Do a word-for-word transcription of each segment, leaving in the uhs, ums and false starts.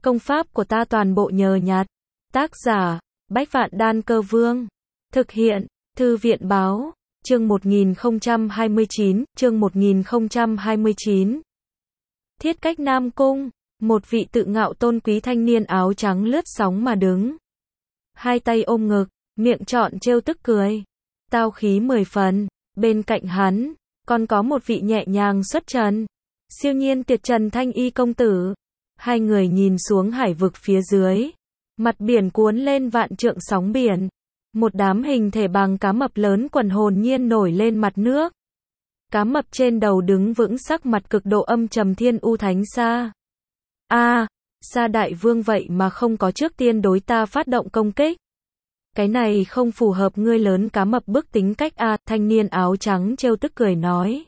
Công pháp của ta toàn bộ nhờ nhặt. Tác giả, Bách Vạn Đan Cơ Vương. Thực hiện, Thư viện Báo. Chương một nghìn không trăm hai mươi chín, chương một nghìn không trăm hai mươi chín. Thiết cách Nam Cung, một vị tự ngạo tôn quý thanh niên áo trắng lướt sóng mà đứng. Hai tay ôm ngực, miệng trọn trêu tức cười. Tao khí mười phần, bên cạnh hắn, còn có một vị nhẹ nhàng xuất trần. Siêu nhiên tuyệt trần thanh y công tử. Hai người nhìn xuống hải vực phía dưới. Mặt biển cuốn lên vạn trượng sóng biển. Một đám hình thể bằng cá mập lớn quần hồn nhiên nổi lên mặt nước. Cá mập trên đầu đứng vững sắc mặt cực độ âm trầm Thiên U Thánh Sa. A, Sa đại vương vậy mà không có trước tiên đối ta phát động công kích. Cái này không phù hợp ngươi lớn cá mập bức tính cách a, thanh niên áo trắng trêu tức cười nói.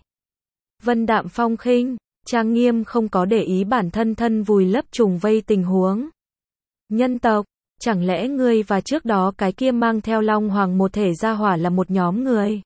Vân đạm phong khinh, trang nghiêm không có để ý bản thân thân vùi lấp trùng vây tình huống. Nhân tộc, chẳng lẽ ngươi và trước đó cái kia mang theo Long Hoàng một thể gia hỏa là một nhóm người?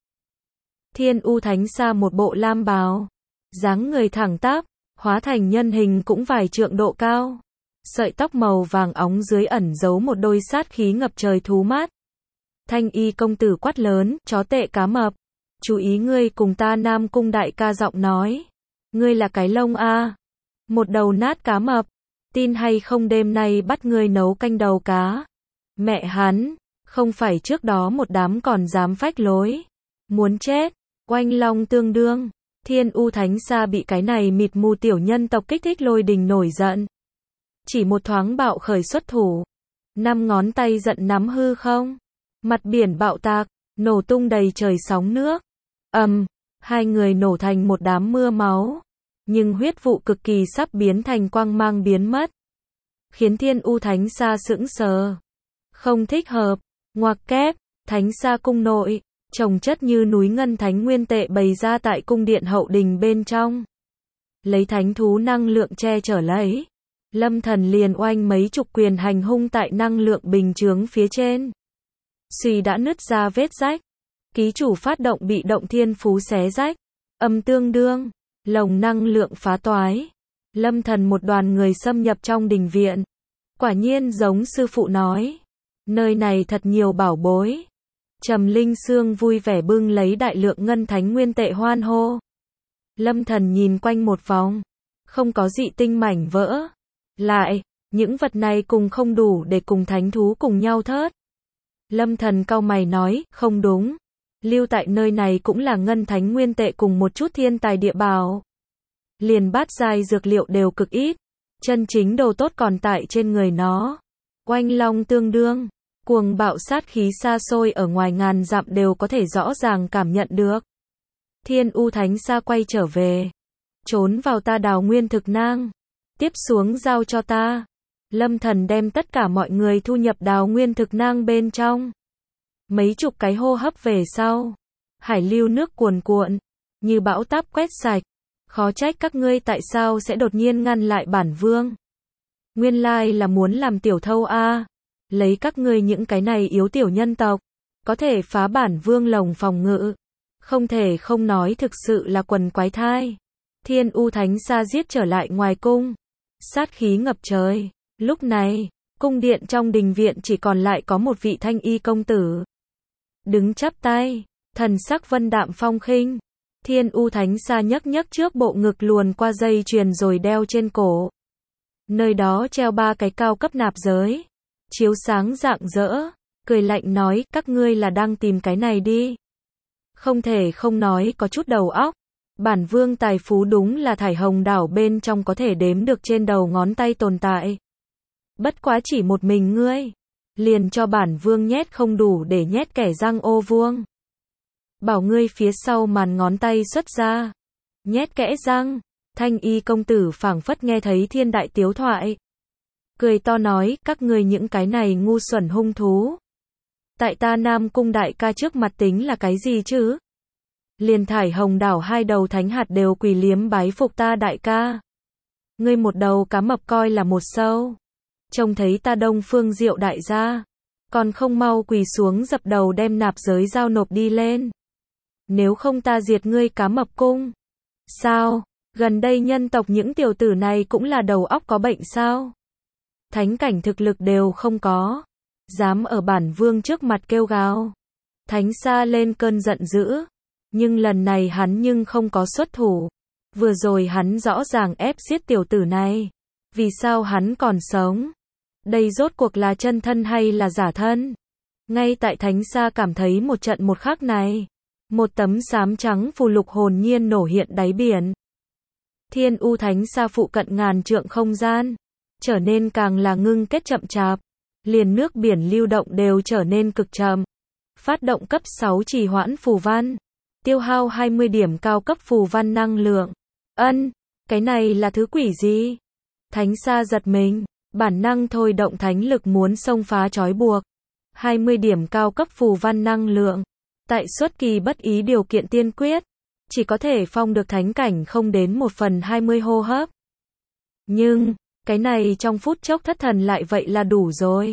Thiên U Thánh Sa một bộ lam bào, dáng người thẳng tắp, hóa thành nhân hình cũng vài trượng độ cao. Sợi tóc màu vàng óng dưới ẩn giấu một đôi sát khí ngập trời thú mắt. Thanh y công tử quát lớn, chó tệ cá mập. Chú ý ngươi cùng ta Nam Cung đại ca giọng nói. Ngươi là cái lông a, một đầu nát cá mập. Tin hay không đêm nay bắt ngươi nấu canh đầu cá. Mẹ hắn, không phải trước đó một đám còn dám phách lối. Muốn chết, oanh long tương đương. Thiên U Thánh Sa bị cái này mịt mù tiểu nhân tộc kích thích lôi đình nổi giận. Chỉ một thoáng bạo khởi xuất thủ. Năm ngón tay giận nắm hư không. Mặt biển bạo tạc, nổ tung đầy trời sóng nước. Ầm, um, hai người nổ thành một đám mưa máu. Nhưng huyết vụ cực kỳ sắp biến thành quang mang biến mất. Khiến Thiên U Thánh Sa sững sờ. Không thích hợp, ngoặc kép, Thánh Sa cung nội, chồng chất như núi ngân thánh nguyên tệ bày ra tại cung điện hậu đình bên trong. Lấy thánh thú năng lượng che chở lấy. Lâm Thần liền oanh mấy chục quyền hành hung tại năng lượng bình chướng phía trên. Suy đã nứt ra vết rách. Ký chủ phát động bị động thiên phú xé rách. Âm tương đương. Lồng năng lượng phá toái. Lâm Thần một đoàn người xâm nhập trong đình viện. Quả nhiên giống sư phụ nói. Nơi này thật nhiều bảo bối. Trầm Linh Sương vui vẻ bưng lấy đại lượng ngân thánh nguyên tệ hoan hô. Lâm Thần nhìn quanh một vòng. Không có dị tinh mảnh vỡ. Lại, những vật này cùng không đủ để cùng thánh thú cùng nhau thớt. Lâm Thần cau mày nói, không đúng. Lưu tại nơi này cũng là ngân thánh nguyên tệ cùng một chút thiên tài địa bảo. Liền bát giai dược liệu đều cực ít. Chân chính đồ tốt còn tại trên người nó. Oanh long tương đương. Cuồng bạo sát khí xa xôi ở ngoài ngàn dặm đều có thể rõ ràng cảm nhận được. Thiên U Thánh Sa quay trở về. Trốn vào ta đào nguyên thực nang. Tiếp xuống giao cho ta. Lâm Thần đem tất cả mọi người thu nhập đào nguyên thực nang bên trong. Mấy chục cái hô hấp về sau. Hải lưu nước cuồn cuộn. Như bão táp quét sạch. Khó trách các ngươi tại sao sẽ đột nhiên ngăn lại bản vương. Nguyên lai là muốn làm tiểu thâu a. Lấy các ngươi những cái này yếu tiểu nhân tộc. Có thể phá bản vương lồng phòng ngự. Không thể không nói thực sự là quần quái thai. Thiên U Thánh Sa giết trở lại ngoài cung. Sát khí ngập trời. Lúc này, cung điện trong đình viện chỉ còn lại có một vị thanh y công tử. Đứng chắp tay, thần sắc vân đạm phong khinh. Thiên U Thánh Sa nhấc nhấc trước bộ ngực luồn qua dây chuyền rồi đeo trên cổ. Nơi đó treo ba cái cao cấp nạp giới. Chiếu sáng rạng rỡ. Cười lạnh nói, các ngươi là đang tìm cái này đi. Không thể không nói có chút đầu óc. Bản vương tài phú đúng là thải hồng đảo bên trong có thể đếm được trên đầu ngón tay tồn tại. Bất quá chỉ một mình ngươi. Liền cho bản vương nhét không đủ để nhét kẻ răng ô vuông. Bảo ngươi phía sau màn ngón tay xuất ra. Nhét kẽ răng. Thanh y công tử phảng phất nghe thấy thiên đại tiếu thoại. Cười to nói, các ngươi những cái này ngu xuẩn hung thú. Tại ta Nam Cung đại ca trước mặt tính là cái gì chứ? Liền thải hồng đảo hai đầu thánh hạt đều quỳ liếm bái phục ta đại ca. Ngươi một đầu cá mập coi là một sâu. Trông thấy ta Đông Phương Diệu đại gia. Còn không mau quỳ xuống dập đầu đem nạp giới giao nộp đi lên. Nếu không ta diệt ngươi cá mập cung. Sao? Gần đây nhân tộc những tiểu tử này cũng là đầu óc có bệnh sao? thánh cảnh thực lực đều không có, dám ở bản vương trước mặt kêu gào. Thánh Sa lên cơn giận dữ, nhưng lần này hắn nhưng không có xuất thủ. Vừa rồi hắn rõ ràng ép giết tiểu tử này, vì sao hắn còn sống? Đây rốt cuộc là chân thân hay là giả thân? Ngay tại Thánh Sa cảm thấy một trận một khắc này, một tấm xám trắng phù lục hồn nhiên nổ hiện đáy biển. Thiên U Thánh Sa phụ cận ngàn trượng không gian, trở nên càng là ngưng kết chậm chạp, liền nước biển lưu động đều trở nên cực chậm. Phát động cấp sáu trì hoãn phù văn, tiêu hao hai mươi điểm cao cấp phù văn năng lượng. Ân, cái này là thứ quỷ gì? Thánh Sa giật mình, bản năng thôi động thánh lực muốn xông phá trói buộc. hai mươi điểm cao cấp phù văn năng lượng, tại xuất kỳ bất ý điều kiện tiên quyết, chỉ có thể phong được thánh cảnh không đến một phần hai mươi hô hấp. Nhưng, cái này trong phút chốc thất thần lại vậy là đủ rồi.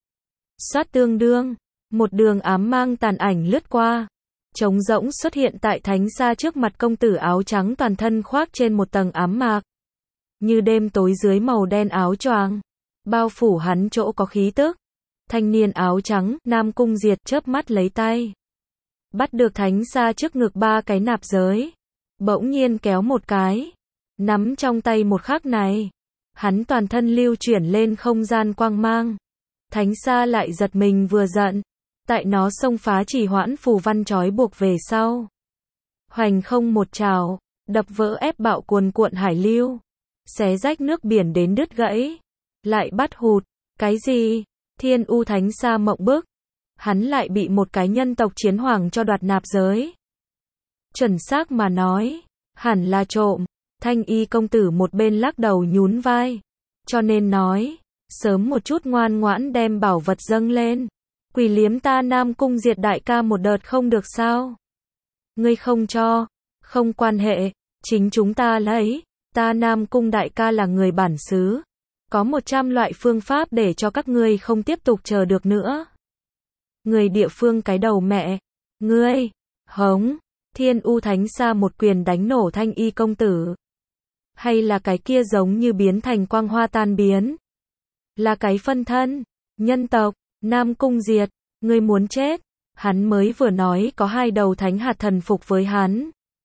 Xoát tương đương, một đường ám mang tàn ảnh lướt qua, trống rỗng xuất hiện tại Thánh Sa trước mặt công tử áo trắng toàn thân khoác trên một tầng ám mạc. Như đêm tối dưới màu đen áo choàng, bao phủ hắn chỗ có khí tức. Thanh niên áo trắng, Nam Cung Diệt chớp mắt lấy tay. Bắt được Thánh Sa trước ngực ba cái nạp giới. Bỗng nhiên kéo một cái. Nắm trong tay một khắc này. Hắn toàn thân lưu chuyển lên không gian quang mang. Thánh Sa lại giật mình vừa giận. Tại nó xông phá chỉ hoãn phù văn trói buộc về sau. Hoành không một trào, đập vỡ ép bạo cuồn cuộn hải lưu. Xé rách nước biển đến đứt gãy. Lại bắt hụt, cái gì? Thiên U Thánh Sa mộng bức. Hắn lại bị một cái nhân tộc chiến hoàng cho đoạt nạp giới. Chuẩn xác mà nói, hẳn là trộm. Thanh Y công tử một bên lắc đầu nhún vai. Cho nên nói, sớm một chút ngoan ngoãn đem bảo vật dâng lên. Quỷ liếm ta Nam Cung Diệt đại ca một đợt không được sao? Ngươi không cho, không quan hệ, chính chúng ta lấy. Ta Nam Cung đại ca là người bản xứ. Có một trăm loại phương pháp để cho các ngươi không tiếp tục chờ được nữa. Người địa phương cái đầu mẹ. Ngươi, hống, Thiên U Thánh Sa một quyền đánh nổ Thanh Y công tử. Hay là cái kia giống như biến thành quang hoa tan biến? Là cái phân thân, nhân tộc, Nam Cung Diệt, ngươi muốn chết. Hắn mới vừa nói có hai đầu thánh hạt thần phục với hắn.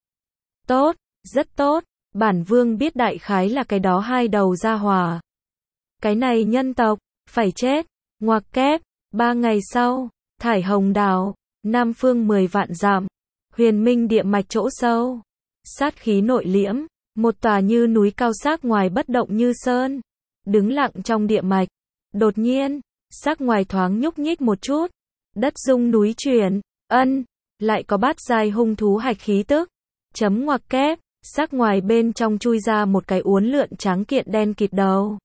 Tốt, rất tốt, bản vương biết đại khái là cái đó hai đầu ra hòa. Cái này nhân tộc, phải chết, ngoặc kép, ba ngày sau, Thải Hồng Đảo, Nam phương mười vạn dặm, Huyền Minh địa mạch chỗ sâu, sát khí nội liễm, một tòa như núi cao sắc ngoài bất động như sơn, đứng lặng trong địa mạch. Đột nhiên, sắc ngoài thoáng nhúc nhích một chút, đất rung núi chuyển, ân, lại có bát giai hung thú hạch khí tức, chấm ngoặc kép, sắc ngoài bên trong chui ra một cái uốn lượn trắng kiện đen kịt đầu.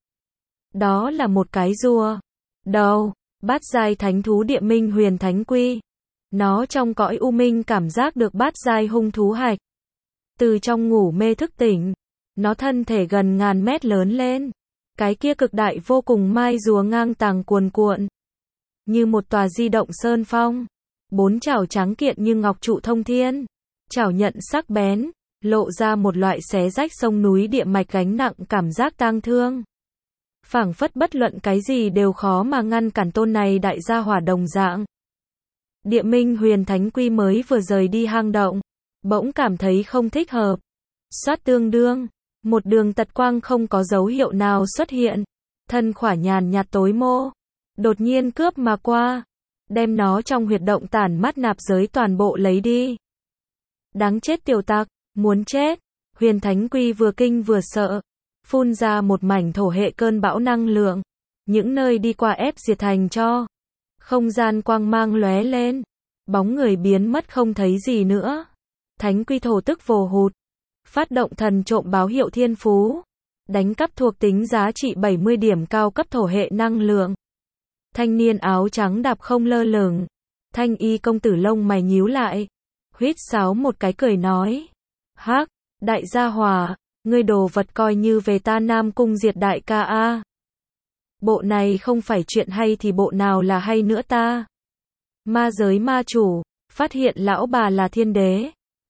Đó là một cái rùa. Đầu, bát giai thánh thú địa minh huyền thánh quy. Nó trong cõi u minh cảm giác được bát giai hung thú hạch. Từ trong ngủ mê thức tỉnh, nó thân thể gần ngàn mét lớn lên. Cái kia cực đại vô cùng mai rùa ngang tàng cuồn cuộn. Như một tòa di động sơn phong. Bốn chảo trắng kiện như ngọc trụ thông thiên. Chảo nhận sắc bén, lộ ra một loại xé rách sông núi địa mạch gánh nặng cảm giác tang thương. Phảng phất bất luận cái gì đều khó mà ngăn cản tôn này đại gia hỏa đồng dạng. Địa minh huyền thánh quy mới vừa rời đi hang động, bỗng cảm thấy không thích hợp. Xoát tương đương, một đường tật quang không có dấu hiệu nào xuất hiện, thân khỏa nhàn nhạt tối mô, đột nhiên cướp mà qua, đem nó trong huyệt động tản mắt nạp giới toàn bộ lấy đi. Đáng chết tiểu tặc, muốn chết. Huyền thánh quy vừa kinh vừa sợ, phun ra một mảnh thổ hệ cơn bão năng lượng, những nơi đi qua ép diệt thành cho. Không gian quang mang lóe lên, bóng người biến mất không thấy gì nữa. Thánh quy thổ tức vồ hụt, phát động thần trộm báo hiệu thiên phú, đánh cắp thuộc tính giá trị bảy mươi điểm cao cấp thổ hệ năng lượng. Thanh niên áo trắng đạp không lơ lửng, Thanh Y công tử lông mày nhíu lại, huýt sáo một cái cười nói: "Hắc, đại gia hỏa, ngươi đồ vật coi như về ta Nam Cung Diệt đại ca a. Bộ này không phải chuyện hay thì bộ nào là hay nữa ta? Ma giới ma chủ, phát hiện lão bà là thiên đế,